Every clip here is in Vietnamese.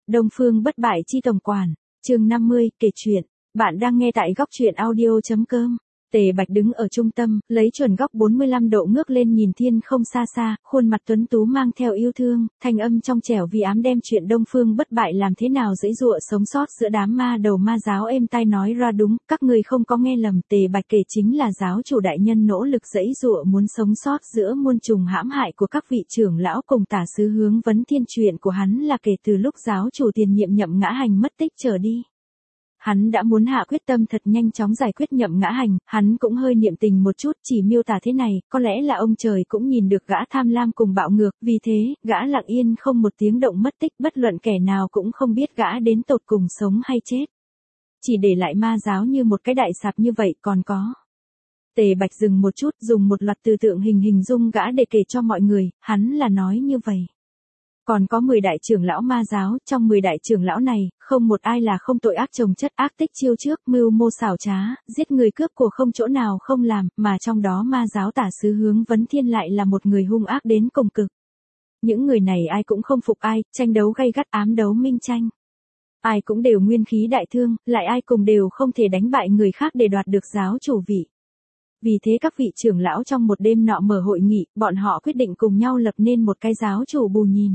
Đông Phương bất bại chi tổng quản, chương 50, kể chuyện. Bạn đang nghe tại góc truyện audio.com. Tề Bạch đứng ở trung tâm, lấy chuẩn góc 45 độ ngước lên nhìn thiên không xa xa, khuôn mặt tuấn tú mang theo yêu thương, thanh âm trong trẻo vì ám đem chuyện Đông Phương bất bại làm thế nào giãy giụa sống sót giữa đám ma đầu ma giáo êm tai nói ra đúng, các người không có nghe lầm, Tề Bạch kể chính là giáo chủ đại nhân nỗ lực giãy giụa muốn sống sót giữa muôn trùng hãm hại của các vị trưởng lão cùng tả sứ Hướng Vấn Thiên. Chuyện của hắn là kể từ lúc giáo chủ tiền nhiệm Nhậm Ngã Hành mất tích trở đi. Hắn đã muốn hạ quyết tâm thật nhanh chóng giải quyết Nhậm Ngã Hành, hắn cũng hơi niệm tình một chút, chỉ miêu tả thế này, có lẽ là ông trời cũng nhìn được gã tham lam cùng bạo ngược, vì thế, gã lặng yên không một tiếng động mất tích, bất luận kẻ nào cũng không biết gã đến tột cùng sống hay chết. Chỉ để lại ma giáo như một cái đại sạp như vậy còn có. Tề Bạch dừng một chút, dùng một loạt từ tượng hình dung gã để kể cho mọi người, hắn là nói như vậy. Còn có 10 đại trưởng lão ma giáo, trong 10 đại trưởng lão này, không một ai là không tội ác chồng chất, ác tích chiêu trước, mưu mô xảo trá, giết người cướp của không chỗ nào không làm, mà trong đó ma giáo tả sứ Hướng Vấn Thiên lại là một người hung ác đến cùng cực. Những người này ai cũng không phục ai, tranh đấu gay gắt ám đấu minh tranh. Ai cũng đều nguyên khí đại thương, lại ai cùng đều không thể đánh bại người khác để đoạt được giáo chủ vị. Vì thế các vị trưởng lão trong một đêm nọ mở hội nghị, bọn họ quyết định cùng nhau lập nên một cái giáo chủ bù nhìn.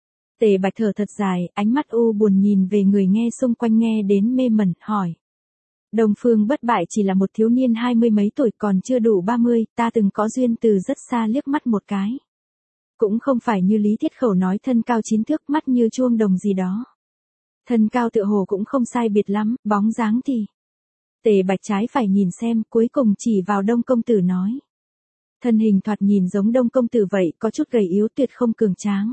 Tề Bạch thở thật dài, ánh mắt u buồn nhìn về người nghe xung quanh nghe đến mê mẩn, hỏi. Đông Phương bất bại chỉ là một thiếu niên 20 mấy tuổi còn chưa đủ 30, ta từng có duyên từ rất xa liếc mắt một cái. Cũng không phải như Lý Thiết Khẩu nói thân cao 9 thước mắt như chuông đồng gì đó. Thân cao tựa hồ cũng không sai biệt lắm, bóng dáng thì. Tề Bạch trái phải nhìn xem, cuối cùng chỉ vào Đông công tử nói. Thân hình thoạt nhìn giống Đông công tử vậy, có chút gầy yếu tuyệt không cường tráng.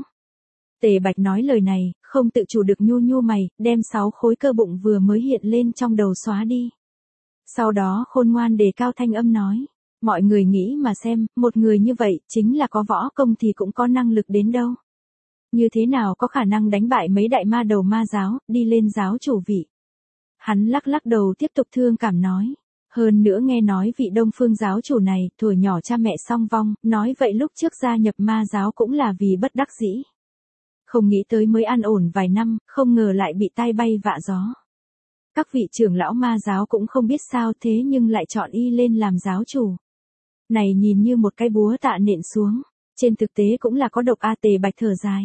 Tề Bạch nói lời này, không tự chủ được nhu mày, đem 6 khối cơ bụng vừa mới hiện lên trong đầu xóa đi. Sau đó khôn ngoan đề cao thanh âm nói, mọi người nghĩ mà xem, một người như vậy, chính là có võ công thì cũng có năng lực đến đâu. Như thế nào có khả năng đánh bại mấy đại ma đầu ma giáo, đi lên giáo chủ vị. Hắn lắc lắc đầu tiếp tục thương cảm nói. Hơn nữa nghe nói vị Đông Phương giáo chủ này, tuổi nhỏ cha mẹ song vong, nói vậy lúc trước gia nhập ma giáo cũng là vì bất đắc dĩ. Không nghĩ tới mới an ổn vài năm, không ngờ lại bị tai bay vạ gió. Các vị trưởng lão ma giáo cũng không biết sao thế nhưng lại chọn y lên làm giáo chủ. Này nhìn như một cái búa tạ nện xuống, trên thực tế cũng là có độc a. Tề Bạch thở dài.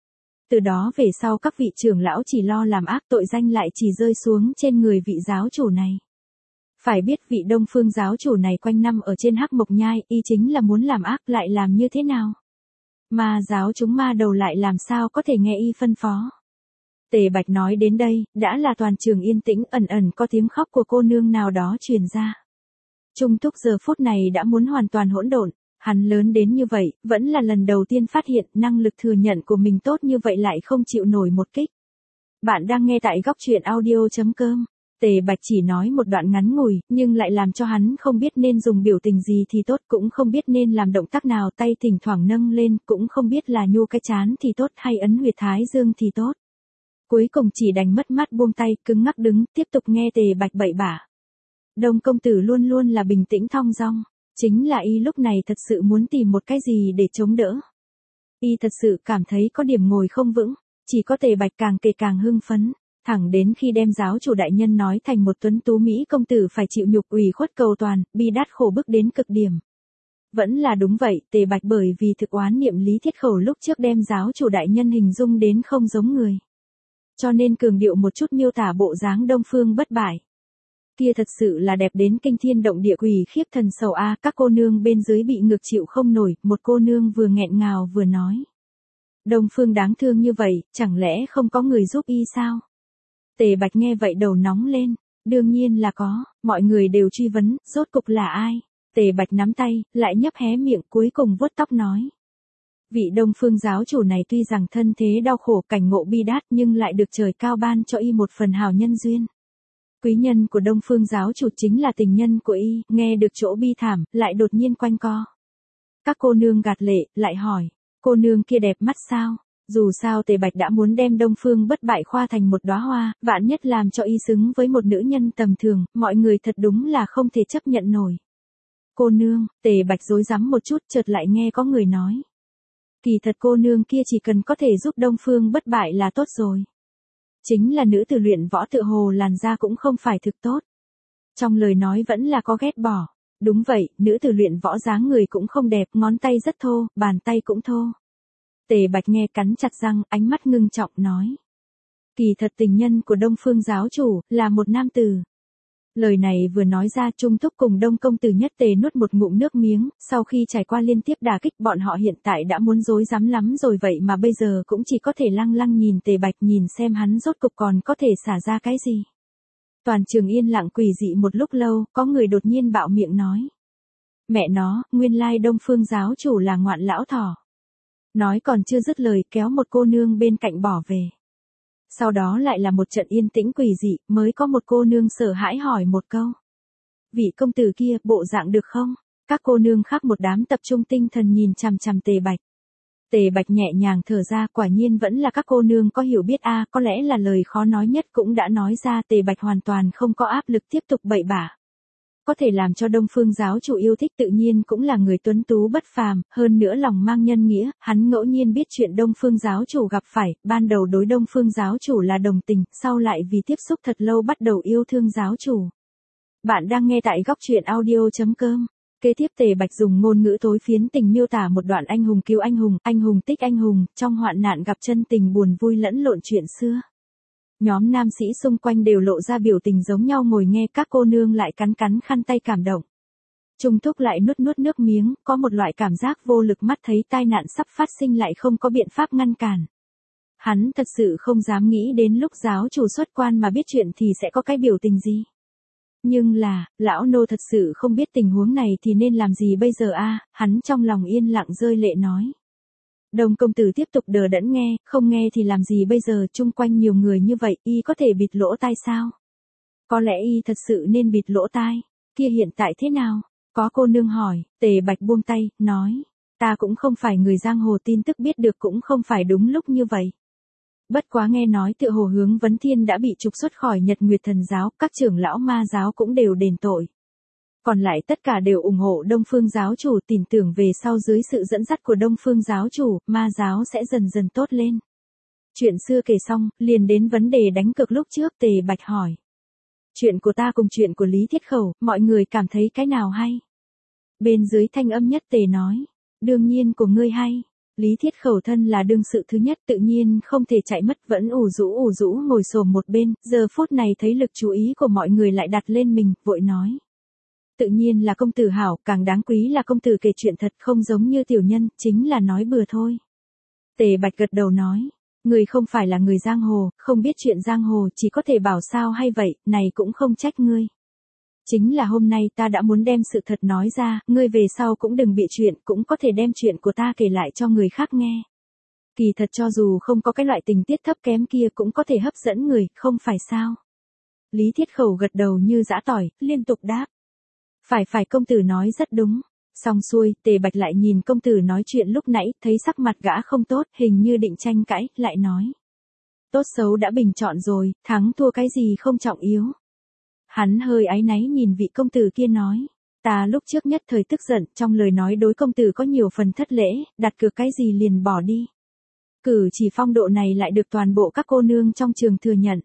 Từ đó về sau các vị trưởng lão chỉ lo làm ác, tội danh lại chỉ rơi xuống trên người vị giáo chủ này. Phải biết vị Đông Phương giáo chủ này quanh năm ở trên Hắc Mộc Nhai, y chính là muốn làm ác lại làm như thế nào? Ma giáo chúng ma đầu lại làm sao có thể nghe y phân phó. Tề Bạch nói đến đây, đã là toàn trường yên tĩnh, ẩn ẩn có tiếng khóc của cô nương nào đó truyền ra. Trung Túc giờ phút này đã muốn hoàn toàn hỗn độn, hắn lớn đến như vậy, vẫn là lần đầu tiên phát hiện năng lực thừa nhận của mình tốt như vậy lại không chịu nổi một kích. Bạn đang nghe tại góc truyện audio.com. Tề Bạch chỉ nói một đoạn ngắn ngủi, nhưng lại làm cho hắn không biết nên dùng biểu tình gì thì tốt, cũng không biết nên làm động tác nào, tay thỉnh thoảng nâng lên, cũng không biết là nhô cái trán thì tốt hay ấn huyệt thái dương thì tốt. Cuối cùng chỉ đành mất mát buông tay, cứng ngắc đứng, tiếp tục nghe Tề Bạch bậy bạ. Đông công tử luôn luôn là bình tĩnh thong dong, chính là y lúc này thật sự muốn tìm một cái gì để chống đỡ. Y thật sự cảm thấy có điểm ngồi không vững, chỉ có Tề Bạch càng kể càng hưng phấn. Thẳng đến khi đem giáo chủ đại nhân nói thành một tuấn tú Mỹ công tử phải chịu nhục ủy khuất cầu toàn, bi đát khổ bức đến cực điểm. Vẫn là đúng vậy, Tề Bạch bởi vì thực oán niệm Lý Thiết Khẩu lúc trước đem giáo chủ đại nhân hình dung đến không giống người. Cho nên cường điệu một chút miêu tả bộ dáng Đông Phương bất bại. Kia thật sự là đẹp đến kinh thiên động địa quỷ khiếp thần sầu a. Các cô nương bên dưới bị ngược chịu không nổi, một cô nương vừa nghẹn ngào vừa nói. Đông Phương đáng thương như vậy, chẳng lẽ không có người giúp y sao? Tề Bạch nghe vậy đầu nóng lên, đương nhiên là có, mọi người đều truy vấn, rốt cục là ai? Tề Bạch nắm tay, lại nhấp hé miệng cuối cùng vuốt tóc nói. Vị Đông Phương giáo chủ này tuy rằng thân thế đau khổ cảnh ngộ bi đát nhưng lại được trời cao ban cho y một phần hào nhân duyên. Quý nhân của Đông Phương giáo chủ chính là tình nhân của y, nghe được chỗ bi thảm, lại đột nhiên quanh co. Các cô nương gạt lệ, lại hỏi, cô nương kia đẹp mắt sao? Dù sao Tề Bạch đã muốn đem Đông Phương bất bại khoa thành một đóa hoa, vạn nhất làm cho y xứng với một nữ nhân tầm thường, mọi người thật đúng là không thể chấp nhận nổi. Cô nương, Tề Bạch rối rắm một chút chợt lại nghe có người nói. Kỳ thật cô nương kia chỉ cần có thể giúp Đông Phương bất bại là tốt rồi. Chính là nữ tử luyện võ tựa hồ làn da cũng không phải thực tốt. Trong lời nói vẫn là có ghét bỏ. Đúng vậy, nữ tử luyện võ dáng người cũng không đẹp, ngón tay rất thô, bàn tay cũng thô. Tề Bạch nghe cắn chặt răng, ánh mắt ngưng trọng nói. Kỳ thật tình nhân của Đông Phương giáo chủ, là một nam tử. Lời này vừa nói ra, Trung Thúc cùng Đông công tử nhất tề nuốt một ngụm nước miếng, sau khi trải qua liên tiếp đả kích bọn họ hiện tại đã muốn rối rắm lắm rồi, vậy mà bây giờ cũng chỉ có thể lăng lăng nhìn Tề Bạch, nhìn xem hắn rốt cục còn có thể xả ra cái gì. Toàn trường yên lặng quỷ dị một lúc lâu, có người đột nhiên bạo miệng nói. Mẹ nó, nguyên lai Đông Phương giáo chủ là ngoạn lão thỏ. Nói còn chưa dứt lời, kéo một cô nương bên cạnh bỏ về. Sau đó lại là một trận yên tĩnh quỷ dị, mới có một cô nương sợ hãi hỏi một câu. Vị công tử kia, bộ dạng được không? Các cô nương khác một đám tập trung tinh thần nhìn chằm chằm Tề Bạch. Tề Bạch nhẹ nhàng thở ra, quả nhiên vẫn là các cô nương có hiểu biết a, có lẽ là lời khó nói nhất cũng đã nói ra. Tề Bạch hoàn toàn không có áp lực tiếp tục bậy bạ. Có thể làm cho Đông Phương giáo chủ yêu thích tự nhiên cũng là người tuấn tú bất phàm, hơn nữa lòng mang nhân nghĩa, hắn ngẫu nhiên biết chuyện Đông Phương giáo chủ gặp phải, ban đầu đối Đông Phương giáo chủ là đồng tình, sau lại vì tiếp xúc thật lâu bắt đầu yêu thương giáo chủ. Bạn đang nghe tại góc truyện audio.com. Kế tiếp Tề Bạch dùng ngôn ngữ tối phiến tình miêu tả một đoạn anh hùng cứu anh hùng tích anh hùng, trong hoạn nạn gặp chân tình buồn vui lẫn lộn chuyện xưa. Nhóm nam sĩ xung quanh đều lộ ra biểu tình giống nhau ngồi nghe, các cô nương lại cắn cắn khăn tay cảm động. Trung Thúc lại nuốt nuốt nước miếng, có một loại cảm giác vô lực, mắt thấy tai nạn sắp phát sinh lại không có biện pháp ngăn cản. Hắn thật sự không dám nghĩ đến lúc giáo chủ xuất quan mà biết chuyện thì sẽ có cái biểu tình gì. Nhưng là, lão nô thật sự không biết tình huống này thì nên làm gì bây giờ a, hắn trong lòng yên lặng rơi lệ nói. Đông công tử tiếp tục đờ đẫn nghe, không nghe thì làm gì bây giờ, chung quanh nhiều người như vậy, y có thể bịt lỗ tai sao? Có lẽ y thật sự nên bịt lỗ tai, kia hiện tại thế nào? Có cô nương hỏi, Tề Bạch buông tay, nói, ta cũng không phải người giang hồ, tin tức biết được cũng không phải đúng lúc như vậy. Bất quá nghe nói tựa hồ Hướng Vấn Thiên đã bị trục xuất khỏi Nhật Nguyệt Thần giáo, các trưởng lão ma giáo cũng đều đền tội. Còn lại tất cả đều ủng hộ Đông Phương giáo chủ, tin tưởng về sau dưới sự dẫn dắt của Đông Phương giáo chủ, ma giáo sẽ dần dần tốt lên. Chuyện xưa kể xong, liền đến vấn đề đánh cược lúc trước. Tề Bạch hỏi. Chuyện của ta cùng chuyện của Lý Thiết Khẩu, mọi người cảm thấy cái nào hay? Bên dưới thanh âm nhất Tề nói. Đương nhiên của ngươi hay. Lý Thiết Khẩu thân là đương sự thứ nhất, tự nhiên không thể chạy mất, vẫn ủ rũ ngồi xổm một bên, giờ phút này thấy lực chú ý của mọi người lại đặt lên mình, vội nói. Tự nhiên là công tử hảo, càng đáng quý là công tử kể chuyện thật, không giống như tiểu nhân, chính là nói bừa thôi. Tề Bạch gật đầu nói, người không phải là người giang hồ, không biết chuyện giang hồ, chỉ có thể bảo sao hay vậy, này cũng không trách ngươi. Chính là hôm nay ta đã muốn đem sự thật nói ra, ngươi về sau cũng đừng bị chuyện, cũng có thể đem chuyện của ta kể lại cho người khác nghe. Kỳ thật cho dù không có cái loại tình tiết thấp kém kia cũng có thể hấp dẫn người, không phải sao? Lý Thiết Khẩu gật đầu như giã tỏi, liên tục đáp. Phải công tử nói rất đúng. Xong xuôi, Tề Bạch lại nhìn công tử nói chuyện lúc nãy, thấy sắc mặt gã không tốt, hình như định tranh cãi, lại nói. Tốt xấu đã bình chọn rồi, thắng thua cái gì không trọng yếu. Hắn hơi áy náy nhìn vị công tử kia nói. Ta lúc trước nhất thời tức giận, trong lời nói đối công tử có nhiều phần thất lễ, đặt cược cái gì liền bỏ đi. Cử chỉ phong độ này lại được toàn bộ các cô nương trong trường thừa nhận.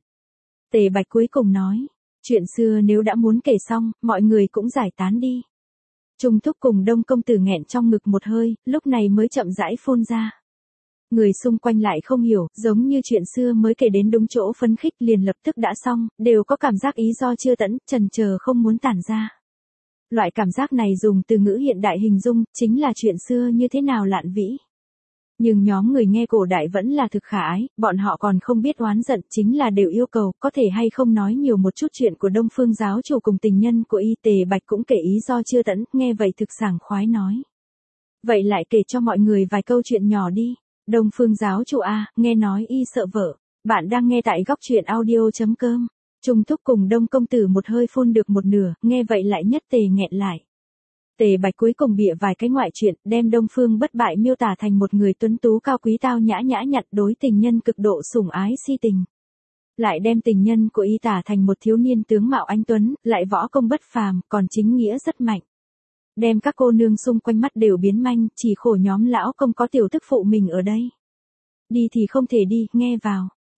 Tề Bạch cuối cùng nói. Chuyện xưa nếu đã muốn kể xong, mọi người cũng giải tán đi. Trung Thúc cùng Đông công tử nghẹn trong ngực một hơi, lúc này mới chậm rãi phun ra. Người xung quanh lại không hiểu, giống như chuyện xưa mới kể đến đúng chỗ phấn khích liền lập tức đã xong, đều có cảm giác ý do chưa tẫn, chần chờ không muốn tản ra. Loại cảm giác này dùng từ ngữ hiện đại hình dung, chính là chuyện xưa như thế nào lạn vĩ. Nhưng nhóm người nghe cổ đại vẫn là thực khả ái, bọn họ còn không biết oán giận, chính là đều yêu cầu, có thể hay không nói nhiều một chút chuyện của Đông Phương giáo chủ cùng tình nhân của y. Tề Bạch cũng kể ý do chưa tẫn, nghe vậy thực sảng khoái nói. Vậy lại kể cho mọi người vài câu chuyện nhỏ đi. Đông Phương giáo chủ a, nghe nói y sợ vợ. Bạn đang nghe tại góc truyện audio.com. Trung Thúc cùng Đông công tử một hơi phun được một nửa, nghe vậy lại nhất tề nghẹn lại. Tề Bạch cuối cùng bịa vài cái ngoại chuyện, đem Đông Phương bất bại miêu tả thành một người tuấn tú cao quý tao nhã nhặn, đối tình nhân cực độ sủng ái si tình. Lại đem tình nhân của y tả thành một thiếu niên tướng mạo anh tuấn, lại võ công bất phàm, còn chính nghĩa rất mạnh. Đem các cô nương xung quanh mắt đều biến manh, chỉ khổ nhóm lão công có tiểu tức phụ mình ở đây. Đi thì không thể đi, nghe vào.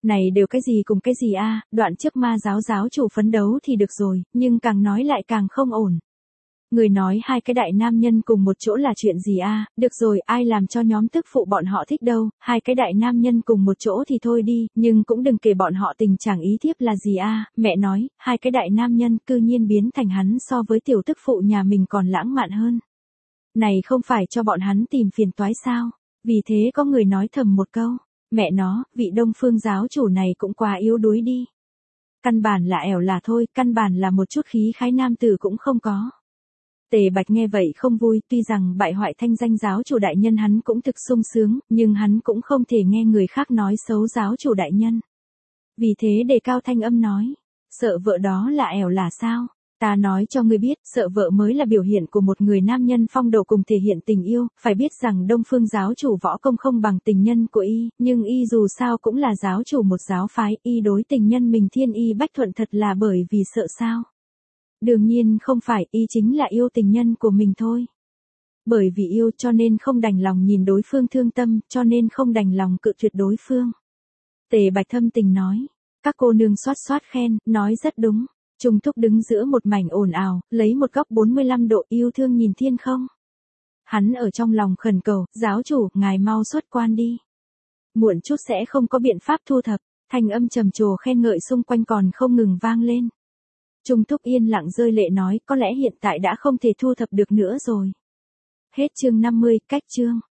Này đều cái gì cùng cái gì a, đoạn trước ma giáo chủ phấn đấu thì được rồi, nhưng càng nói lại càng không ổn. Người nói hai cái đại nam nhân cùng một chỗ là chuyện gì a, được rồi, ai làm cho nhóm tức phụ bọn họ thích đâu, hai cái đại nam nhân cùng một chỗ thì thôi đi, nhưng cũng đừng kể bọn họ tình trạng ý thiếp là gì a, mẹ nói, hai cái đại nam nhân cư nhiên biến thành hắn so với tiểu tức phụ nhà mình còn lãng mạn hơn. Này không phải cho bọn hắn tìm phiền toái sao, vì thế có người nói thầm một câu, mẹ nó, vị Đông Phương giáo chủ này cũng quá yếu đuối đi. Căn bản là ẻo là thôi, căn bản là một chút khí khái nam tử cũng không có. Tề Bạch nghe vậy không vui, tuy rằng bại hoại thanh danh giáo chủ đại nhân hắn cũng thực sung sướng, nhưng hắn cũng không thể nghe người khác nói xấu giáo chủ đại nhân. Vì thế đề cao thanh âm nói, sợ vợ đó là ẻo là sao? Ta nói cho ngươi biết, sợ vợ mới là biểu hiện của một người nam nhân phong độ cùng thể hiện tình yêu, phải biết rằng Đông Phương giáo chủ võ công không bằng tình nhân của y, nhưng y dù sao cũng là giáo chủ một giáo phái, y đối tình nhân mình Thiên Y Bách Thuận thật là bởi vì sợ sao? Đương nhiên không phải, y chính là yêu tình nhân của mình thôi. Bởi vì yêu cho nên không đành lòng nhìn đối phương thương tâm, cho nên không đành lòng cự tuyệt đối phương. Tề Bạch thâm tình nói, các cô nương xoát khen, nói rất đúng. Trung Thúc đứng giữa một mảnh ồn ào, lấy một góc 45 độ yêu thương nhìn Thiên không. Hắn ở trong lòng khẩn cầu, giáo chủ, ngài mau xuất quan đi. Muộn chút sẽ không có biện pháp thu thập, thanh âm trầm trồ khen ngợi xung quanh còn không ngừng vang lên. Trung Thúc yên lặng rơi lệ nói, có lẽ hiện tại đã không thể thu thập được nữa rồi. Hết chương 50, cách chương.